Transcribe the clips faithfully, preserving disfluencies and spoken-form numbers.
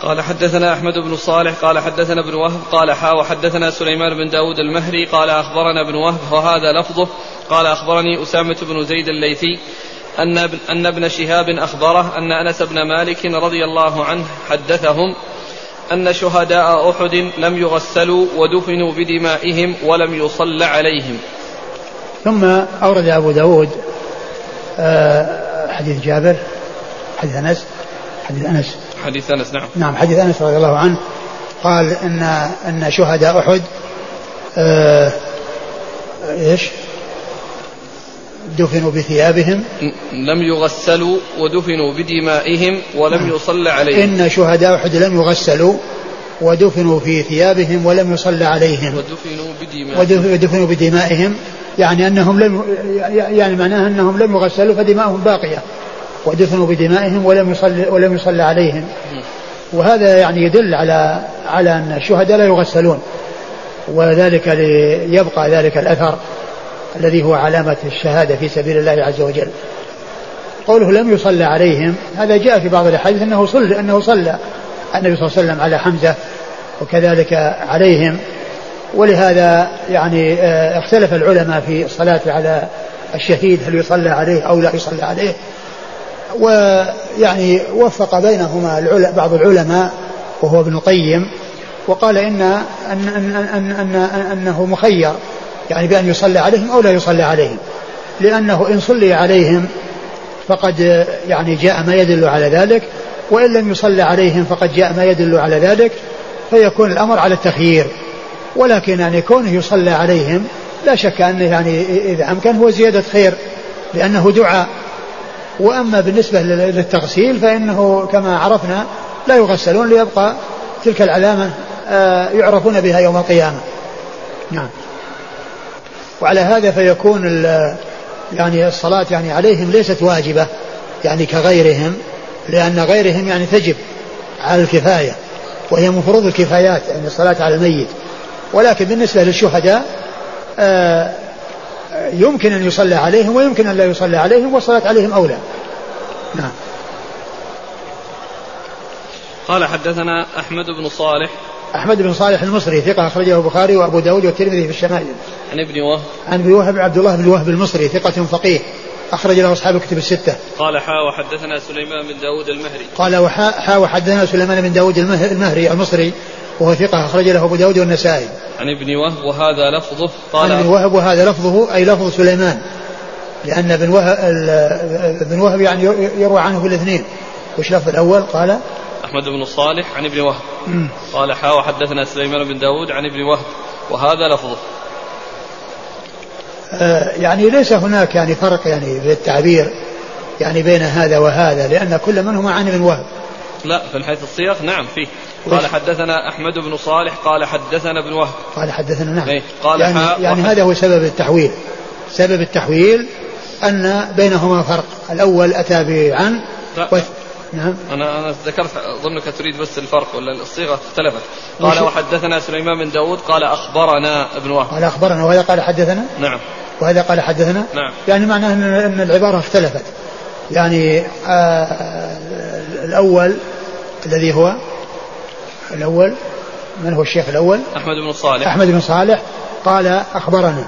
قال حدثنا أحمد بن صالح قال حدثنا ابن وهب قال حا وحدثنا سليمان بن داود المهري قال أخبرنا ابن وهب وهذا لفظه قال أخبرني أسامة بن زيد الليثي أن أن ابن شهاب أخبره أن أنس بن مالك رضي الله عنه حدثهم أن شهداء أحد لم يغسلوا ودفنوا بدمائهم ولم يصل عليهم. ثم أورد أبو داود حديث جابر حديث أنس حديث أنس حديث أنس نعم نعم حديث أنس رضي الله عنه قال إن أن شهداء أحد آه إيش دفنوا بثيابهم لم يغسلوا ودفنوا بدمائهم ولم يصلى عليهم. إن شهداء أحد لم يغسلوا ودفنوا في ثيابهم ولم يصلى عليهم ودفنوا بدمائهم, ودفنوا بدمائهم يعني أنهم لم يعني معناه أنهم لم يغسلوا فدمائهم باقية ودفنوا بدمائهم ولم يصلى ولم يصلى عليهم. وهذا يعني يدل على على أن الشهداء لا يغسلون وذلك ليبقى ذلك الأثر الذي هو علامة الشهادة في سبيل الله عز وجل. قوله لم يصلى عليهم هذا جاء في بعض الأحاديث أنه صلى أنه صلى النبي صلى الله عليه وسلم على حمزة وكذلك عليهم. ولهذا يعني اختلف العلماء في الصلاة على الشهيد هل يصلى عليه أو لا يصلى عليه. ويعني وفق بينهما بعض العلماء وهو ابن القيم وقال إن أن أن أن أن أنه مخير يعني بأن يصلى عليهم أو لا يصلى عليهم لأنه إن صلي عليهم فقد يعني جاء ما يدل على ذلك وإن لم يصلى عليهم فقد جاء ما يدل على ذلك فيكون الأمر على التخيير. ولكن يعني كونه يصلى عليهم لا شك أنه يعني إذا أمكن هو زيادة خير لأنه دعاء. وأما بالنسبة للتغسيل فإنه كما عرفنا لا يغسلون ليبقى تلك العلامة يعرفون بها يوم القيامة. نعم. وعلى هذا فيكون يعني الصلاة يعني عليهم ليست واجبة يعني كغيرهم لأن غيرهم يعني تجب على الكفاية وهي من فروض الكفايات يعني الصلاة على الميت. ولكن بالنسبة للشهداء يمكن أن يصلى عليهم ويمكن أن لا يصلى عليهم والصلاة عليهم أولى. نعم. قال حدثنا أحمد بن صالح أحمد بن صالح المصري ثقة أخرجه البخاري وأبو داود والترمذي في الشمائل. عن ابن وهب عن ابن وهب عبد الله بن وهب المصري ثقة فقيه أخرج له أصحاب الكتب الستة. قال حا وحدثنا سليمان بن داود المهري قال وحا حا وحدثنا سليمان بن داود المهري المصري وهو ثقة أخرج له أبو داود والنسائي. عن ابن وهب وهذا لفظه قال عن ابن وهب وهذا لفظه أي لفظ سليمان لأن ابن وهب ابن وهب يعني يروى عنه في الاثنين. وش لفظ الأول؟ قال أحمد بن صالح عن ابن وهب م. قال حا وحدثنا سليمان بن داود عن ابن وهب وهذا لفظه. آه يعني ليس هناك يعني فرق يعني في التعبير يعني بين هذا وهذا لأن كل منهما عن ابن وهب. لا في حيث الصيغ نعم فيه. قال حدثنا أحمد بن صالح قال حدثنا ابن وهب قال حدثنا نعم ايه قال يعني, يعني هذا هو سبب التحويل. سبب التحويل أن بينهما فرق. الأول أتى بعن و... نعم. أنا أنا ذكرت ظنك تريد بس الفرق ولا الصيغة اختلفت. قال وحدثنا سليمان بن داود قال أخبرنا ابن وهب قال أخبرنا وهذا قال حدثنا نعم وهذا قال حدثنا نعم. يعني معناه أن, أن العبارة اختلفت يعني آه الأول الذي هو الأول من هو الشيخ الأول؟ أحمد بن صالح أحمد بن صالح قال أخبرنا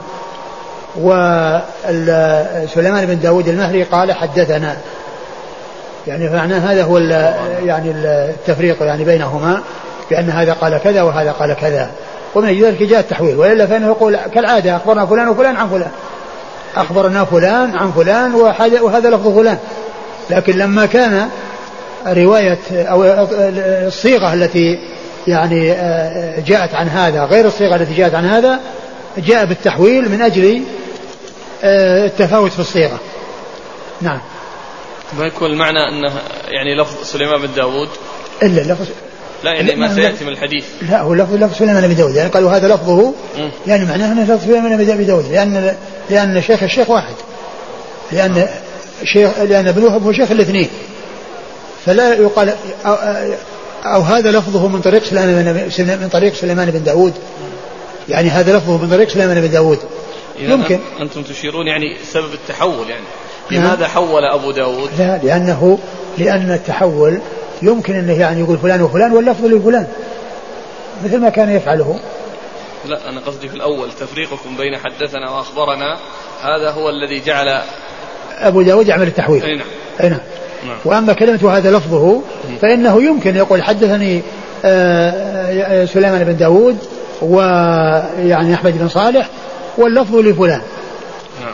وسليمان بن داود المهري قال حدثنا يعني فمعنى هذا هو يعني التفريق يعني بينهما بأن هذا قال كذا وهذا قال كذا. ومن ذلك جاء التحويل وإلا فإنه يقول كالعادة أخبرنا فلان وفلان عن فلان أخبرنا فلان عن فلان وهذا لفظ فلان. لكن لما كان رواية أو الصيغة التي يعني جاءت عن هذا غير الصيغة التي جاءت عن هذا جاء بالتحويل من أجل التفاوت في الصيغة. نعم. ما يكون المعنى أنه يعني لفظ سليمان بن داود إلا لفظ لا يعني ما سيأتي من الحديث لا هو لفظ لفظ سليمان بن داود يعني قالوا هذا لفظه م. يعني معناه أنه لفظ سليمان بن داود لأن لأن شيخ الشيخ واحد لأن شيخ لأن ابن وهب هو شيخ الاثنين فلا يقال أو, أو هذا لفظه من طريق سليمان من طريق سليمان بن داود يعني هذا لفظه من طريق سليمان بن داود يمكن. أنتم تشيرون يعني سبب التحول يعني لماذا حول أبو داود؟ لا لأنه لأن التحول يمكن أنه يعني يقول فلان وفلان واللفظ لفلان مثل ما كان يفعله. لا أنا قصدي في الأول تفريقكم بين حدثنا وأخبرنا هذا هو الذي جعل أبو داود يعمل التحويل. أي نعم. أي نعم. نعم. وأما كلمة هذا لفظه فإنه يمكن يقول حدثني سليمان بن داود ويعني أحمد بن صالح واللفظ لفلان. نعم.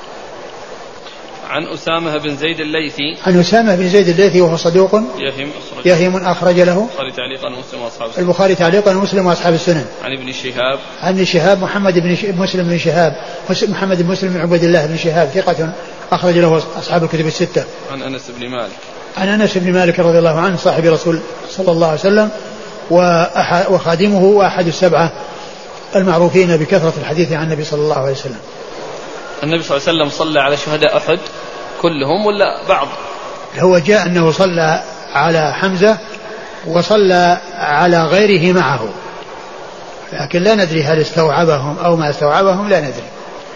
عن أسامة بن زيد الليثي. عن أسامة بن زيد الليثي وهو صدوق يهم أخرج, يهم أخرج له البخاري تعليقا ومسلم وأصحاب السنن. البخاري تعليقا ومسلم وأصحاب السنن. عن ابن شهاب. عن ابن شهاب محمد بن مسلم بن شهاب محمد بن مسلم بن عبد الله بن شهاب ثقة أخرج له أصحاب الكتب الستة. عن أنس بن مالك. عن أنس بن مالك رضي الله عنه صاحب رسول صلى الله عليه وسلم وخادمه وأحد السبعة المعروفين بكثرة الحديث عن النبي صلى الله عليه وسلم. النبي صلى الله عليه وسلم صلى على شهداء أحد كلهم ولا بعض؟ هو جاء أنه صلى على حمزة وصلى على غيره معه، لكن لا ندري هل استوعبهم أو ما استوعبهم، لا ندري.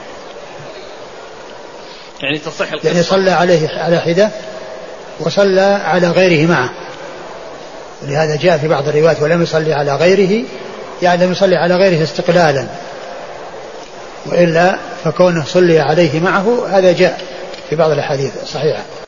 يعني تصح القصة. يعني صلى عليه على حدة وصلى على غيره معه، ولهذا جاء في بعض الروايات ولم يصلي على غيره، يعني لم يصلي على غيره استقلالا، وإلا فكونه صلي عليه معه هذا جاء في بعض الأحاديث الصحيحة.